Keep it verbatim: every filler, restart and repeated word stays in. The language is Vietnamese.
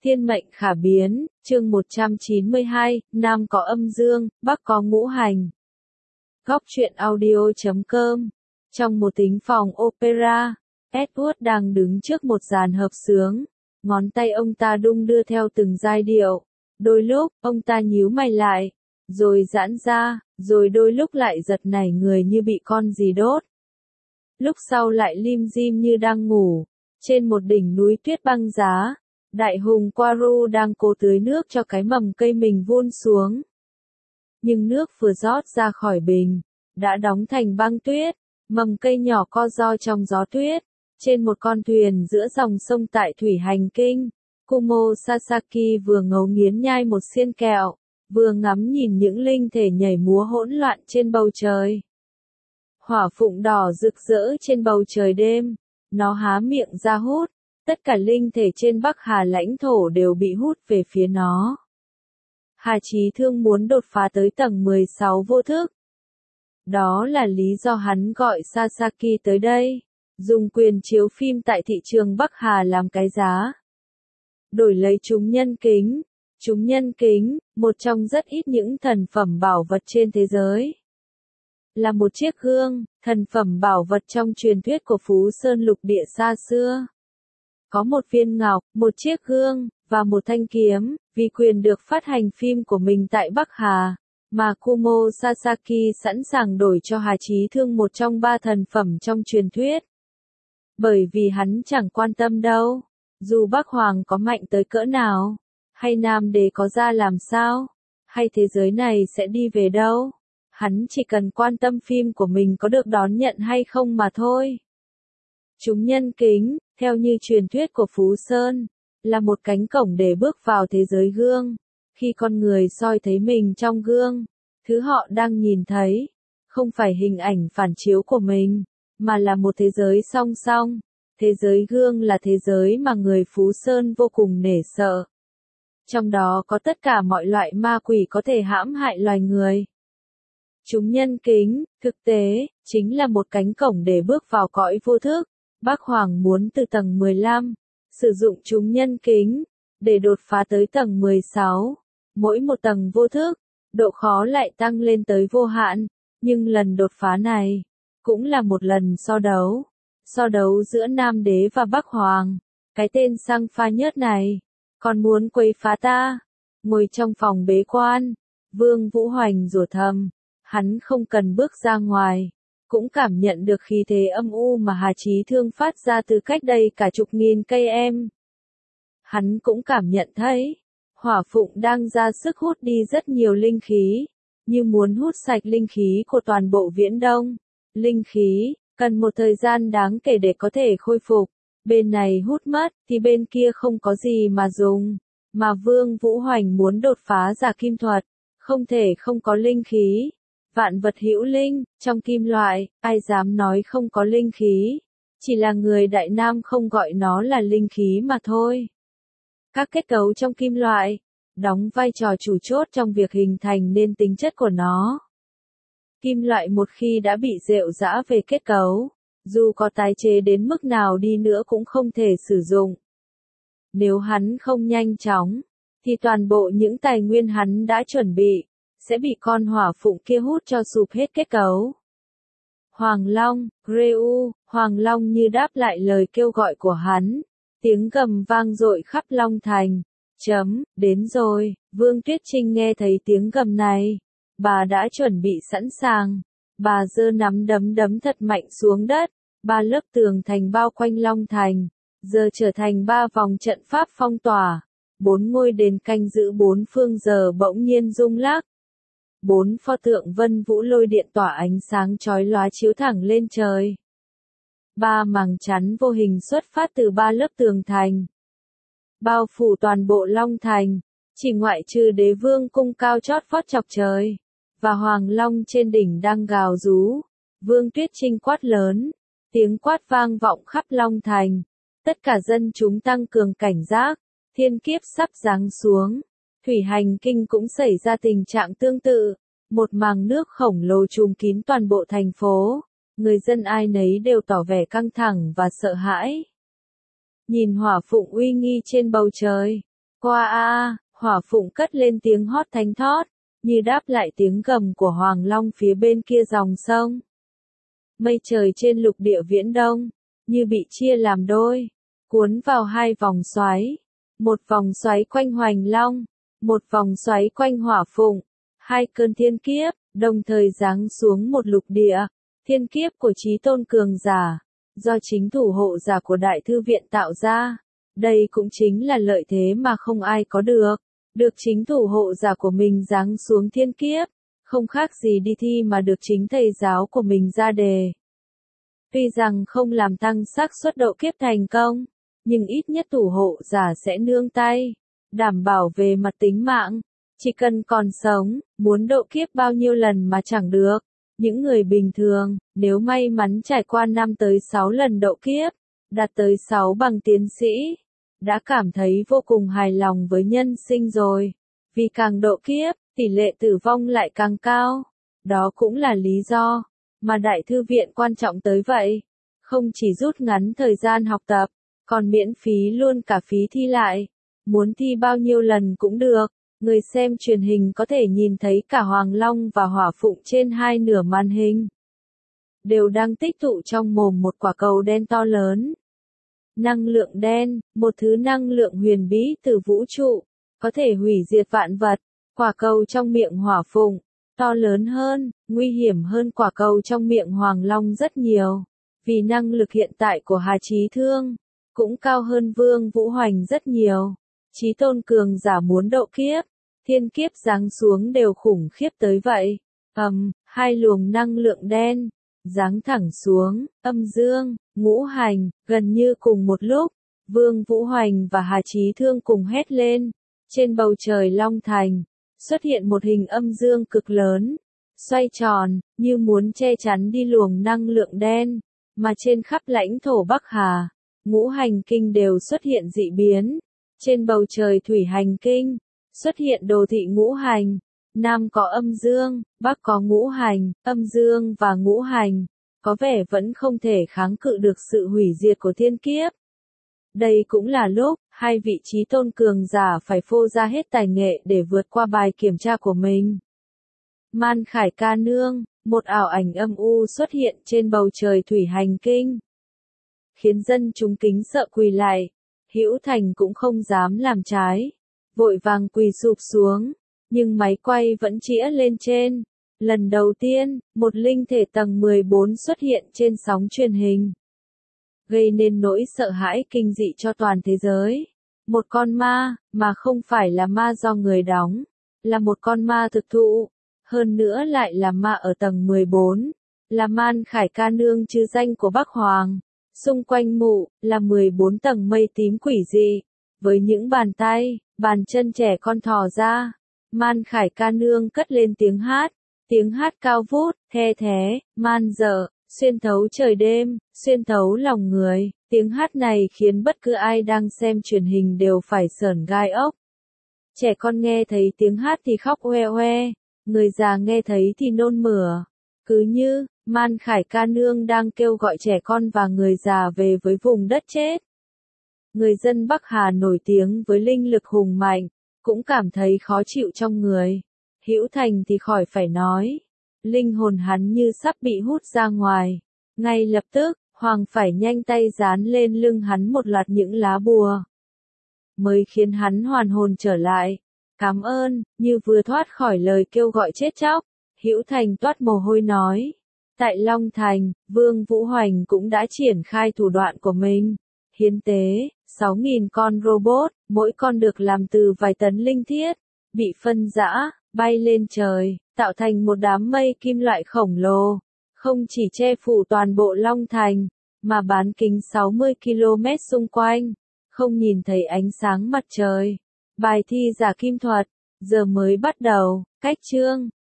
Thiên mệnh khả biến, chương một trăm chín mươi hai, Nam có âm dương, Bắc có ngũ hành. Góc truyện audio chấm com. Trong một thính phòng opera, Edward đang đứng trước một dàn hợp xướng. Ngón tay ông ta đung đưa theo từng giai điệu. Đôi lúc, ông ta nhíu mày lại, rồi giãn ra, rồi đôi lúc lại giật nảy người như bị con gì đốt. Lúc sau lại lim dim như đang ngủ. Trên một đỉnh núi tuyết băng giá, đại hùng Quaru đang cố tưới nước cho cái mầm cây mình vun xuống. Nhưng nước vừa rót ra khỏi bình, đã đóng thành băng tuyết, mầm cây nhỏ co ro trong gió tuyết. Trên một con thuyền giữa dòng sông tại thủy hành kinh, Kumo Sasaki vừa ngấu nghiến nhai một xiên kẹo, vừa ngắm nhìn những linh thể nhảy múa hỗn loạn trên bầu trời. Hỏa phụng đỏ rực rỡ trên bầu trời đêm, nó há miệng ra hút, tất cả linh thể trên Bắc Hà lãnh thổ đều bị hút về phía nó. Hà Chí Thương muốn đột phá tới tầng mười sáu vô thức. Đó là lý do hắn gọi Sasaki tới đây, dùng quyền chiếu phim tại thị trường Bắc Hà làm cái giá. Đổi lấy chúng nhân kính. Chúng nhân kính, một trong rất ít những thần phẩm bảo vật trên thế giới. Là một chiếc gương, thần phẩm bảo vật trong truyền thuyết của Phú Sơn lục địa xa xưa. Có một viên ngọc, một chiếc gương, và một thanh kiếm, vì quyền được phát hành phim của mình tại Bắc Hà, mà Kumo Sasaki sẵn sàng đổi cho Hà Chí Thương một trong ba thần phẩm trong truyền thuyết. Bởi vì hắn chẳng quan tâm đâu, dù Bắc Hoàng có mạnh tới cỡ nào, hay Nam Đế có ra làm sao, hay thế giới này sẽ đi về đâu. Hắn chỉ cần quan tâm phim của mình có được đón nhận hay không mà thôi. Chúng nhân kính, theo như truyền thuyết của Phú Sơn, là một cánh cổng để bước vào thế giới gương. Khi con người soi thấy mình trong gương, thứ họ đang nhìn thấy, không phải hình ảnh phản chiếu của mình, mà là một thế giới song song. Thế giới gương là thế giới mà người Phú Sơn vô cùng nể sợ. Trong đó có tất cả mọi loại ma quỷ có thể hãm hại loài người. Chúng nhân kính, thực tế, chính là một cánh cổng để bước vào cõi vô thức. Bắc Hoàng muốn từ tầng mười lăm, sử dụng chúng nhân kính, để đột phá tới tầng mười sáu. Mỗi một tầng vô thức, độ khó lại tăng lên tới vô hạn, nhưng lần đột phá này, cũng là một lần so đấu. So đấu giữa Nam Đế và Bắc Hoàng. Cái tên sang pha nhớt này, còn muốn quấy phá ta. Ngồi trong phòng bế quan, Vương Vũ Hoành rủa thầm. Hắn không cần bước ra ngoài, cũng cảm nhận được khí thế âm u mà Hà Chí Thương phát ra từ cách đây cả chục nghìn cây em. Hắn cũng cảm nhận thấy, hỏa phụng đang ra sức hút đi rất nhiều linh khí, như muốn hút sạch linh khí của toàn bộ Viễn Đông. Linh khí, cần một thời gian đáng kể để có thể khôi phục, bên này hút mất, thì bên kia không có gì mà dùng. Mà Vương Vũ Hoành muốn đột phá giả kim thuật, không thể không có linh khí. Vạn vật hữu linh, trong kim loại, ai dám nói không có linh khí. Chỉ là người Đại Nam không gọi nó là linh khí mà thôi. Các kết cấu trong kim loại, đóng vai trò chủ chốt trong việc hình thành nên tính chất của nó. Kim loại một khi đã bị rệu rã về kết cấu, dù có tái chế đến mức nào đi nữa cũng không thể sử dụng. Nếu hắn không nhanh chóng, thì toàn bộ những tài nguyên hắn đã chuẩn bị, sẽ bị con hỏa phụng kia hút cho sụp hết kết cấu. Hoàng Long, Reu, Hoàng Long như đáp lại lời kêu gọi của hắn. Tiếng gầm vang dội khắp Long Thành. Chấm, đến rồi, Vương Tuyết Trinh nghe thấy tiếng gầm này. Bà đã chuẩn bị sẵn sàng. Bà giơ nắm đấm đấm thật mạnh xuống đất. Ba lớp tường thành bao quanh Long Thành, giờ trở thành ba vòng trận pháp phong tỏa. Bốn ngôi đền canh giữ bốn phương giờ bỗng nhiên rung lắc. Bốn pho tượng Vân Vũ lôi điện tỏa ánh sáng chói lóa chiếu thẳng lên trời. Ba màng chắn vô hình xuất phát từ ba lớp tường thành, bao phủ toàn bộ Long Thành, chỉ ngoại trừ Đế Vương cung cao chót vót chọc trời, và Hoàng Long trên đỉnh đang gào rú. Vương Tuyết Trinh quát lớn, tiếng quát vang vọng khắp Long Thành. Tất cả dân chúng tăng cường cảnh giác, thiên kiếp sắp giáng xuống. Thủy hành kinh cũng xảy ra tình trạng tương tự, một màng nước khổng lồ trùm kín toàn bộ thành phố, người dân ai nấy đều tỏ vẻ căng thẳng và sợ hãi. Nhìn hỏa phụng uy nghi trên bầu trời, Qua a, hỏa phụng cất lên tiếng hót thánh thót, như đáp lại tiếng gầm của Hoàng Long phía bên kia dòng sông. Mây trời trên lục địa viễn đông, như bị chia làm đôi, cuốn vào hai vòng xoáy. Một vòng xoáy quanh Hoành Long, một vòng xoáy quanh Hỏa Phụng. Hai cơn thiên kiếp, đồng thời giáng xuống một lục địa. Thiên kiếp của Chí Tôn Cường Giả, do chính thủ hộ giả của Đại Thư Viện tạo ra. Đây cũng chính là lợi thế mà không ai có được. Được chính thủ hộ giả của mình giáng xuống thiên kiếp, không khác gì đi thi mà được chính thầy giáo của mình ra đề. Tuy rằng không làm tăng xác suất độ kiếp thành công, nhưng ít nhất thủ hộ giả sẽ nương tay, đảm bảo về mặt tính mạng. Chỉ cần còn sống, muốn độ kiếp bao nhiêu lần mà chẳng được. Những người bình thường, nếu may mắn trải qua năm tới sáu lần độ kiếp, đạt tới sáu bằng tiến sĩ, đã cảm thấy vô cùng hài lòng với nhân sinh rồi. Vì càng độ kiếp, tỷ lệ tử vong lại càng cao. Đó cũng là lý do mà Đại Thư Viện quan trọng tới vậy. Không chỉ rút ngắn thời gian học tập, còn miễn phí luôn cả phí thi lại. Muốn thi bao nhiêu lần cũng được. Người xem truyền hình có thể nhìn thấy cả Hoàng Long và Hỏa Phụng trên hai nửa màn hình. Đều đang tích tụ trong mồm một quả cầu đen to lớn. Năng lượng đen, một thứ năng lượng huyền bí từ vũ trụ, có thể hủy diệt vạn vật. Quả cầu trong miệng Hỏa Phụng, to lớn hơn, nguy hiểm hơn quả cầu trong miệng Hoàng Long rất nhiều. Vì năng lực hiện tại của Hà Chí Thương, cũng cao hơn Vương Vũ Hoành rất nhiều. Chí Tôn Cường Giả muốn độ kiếp, thiên kiếp giáng xuống đều khủng khiếp tới vậy. Ầm, um, hai luồng năng lượng đen giáng thẳng xuống, âm dương, ngũ hành, gần như cùng một lúc. Vương Vũ Hoành và Hà Chí Thương cùng hét lên. Trên bầu trời Long Thành, xuất hiện một hình âm dương cực lớn, xoay tròn, như muốn che chắn đi luồng năng lượng đen, mà trên khắp lãnh thổ Bắc Hà, ngũ hành kinh đều xuất hiện dị biến. Trên bầu trời thủy hành kinh, xuất hiện đồ thị ngũ hành, Nam có âm dương, Bắc có ngũ hành, âm dương và ngũ hành, có vẻ vẫn không thể kháng cự được sự hủy diệt của thiên kiếp. Đây cũng là lúc, hai vị Chí Tôn Cường Giả phải phô ra hết tài nghệ để vượt qua bài kiểm tra của mình. Man Khải Ca Nương, một ảo ảnh âm u xuất hiện trên bầu trời thủy hành kinh, khiến dân chúng kính sợ quỳ lại. Hữu Thành cũng không dám làm trái, vội vàng quỳ sụp xuống, nhưng máy quay vẫn chĩa lên trên. Lần đầu tiên, một linh thể tầng mười bốn xuất hiện trên sóng truyền hình, gây nên nỗi sợ hãi kinh dị cho toàn thế giới. Một con ma, mà không phải là ma do người đóng, là một con ma thực thụ, hơn nữa lại là ma ở tầng mười bốn, là Man Khải Ca Nương chứ danh của Bắc Hoàng. Xung quanh mụ, là mười bốn tầng mây tím quỷ dị, với những bàn tay, bàn chân trẻ con thò ra. Man Khải Ca Nương cất lên tiếng hát, tiếng hát cao vút, the thé, man dợ, xuyên thấu trời đêm, xuyên thấu lòng người. Tiếng hát này khiến bất cứ ai đang xem truyền hình đều phải sởn gai ốc. Trẻ con nghe thấy tiếng hát thì khóc oe oe, người già nghe thấy thì nôn mửa. Cứ như, Man Khải Ca Nương đang kêu gọi trẻ con và người già về với vùng đất chết. Người dân Bắc Hà nổi tiếng với linh lực hùng mạnh, cũng cảm thấy khó chịu trong người. Hữu Thành thì khỏi phải nói. Linh hồn hắn như sắp bị hút ra ngoài. Ngay lập tức, Hoàng phải nhanh tay dán lên lưng hắn một loạt những lá bùa, mới khiến hắn hoàn hồn trở lại. Cảm ơn, như vừa thoát khỏi lời kêu gọi chết chóc. Hữu Thành toát mồ hôi nói. Tại Long Thành, Vương Vũ Hoành cũng đã triển khai thủ đoạn của mình. Hiến tế, sáu nghìn con robot, mỗi con được làm từ vài tấn linh thiết, bị phân rã, bay lên trời, tạo thành một đám mây kim loại khổng lồ. Không chỉ che phủ toàn bộ Long Thành, mà bán kính sáu mươi ki lô mét xung quanh, không nhìn thấy ánh sáng mặt trời. Bài thi giả kim thuật, giờ mới bắt đầu, cách chương.